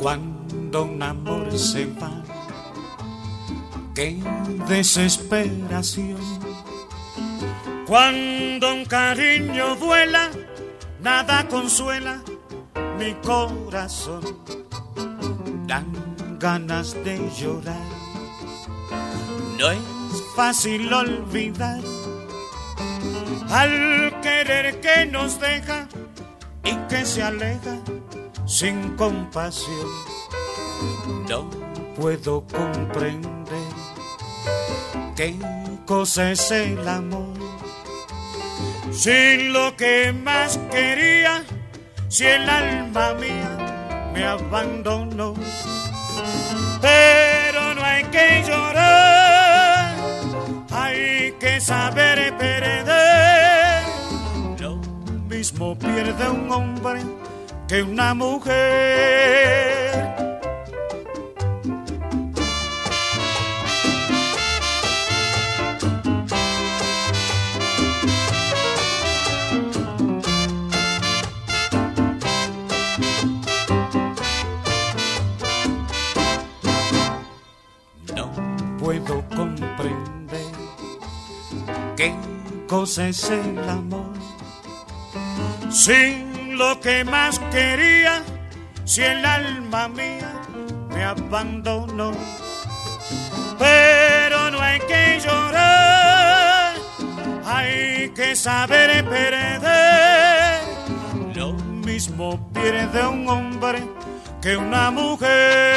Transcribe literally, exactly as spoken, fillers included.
Cuando un amor se va, qué desesperación. Cuando un cariño duela, nada consuela mi corazón. Dan ganas de llorar, no es fácil olvidar al querer que nos deja y que se aleja sin compasión. No puedo comprender qué cosa es el amor. Si lo que más quería, si el alma mía me abandonó. Pero no hay que llorar, hay que saber perder. Lo mismo pierde un hombre que una mujer. Puedo comprender qué cosa es el amor. Sin lo que más quería, si el alma mía me abandonó. Pero no hay que llorar, hay que saber perder. Lo mismo pierde un hombre que una mujer.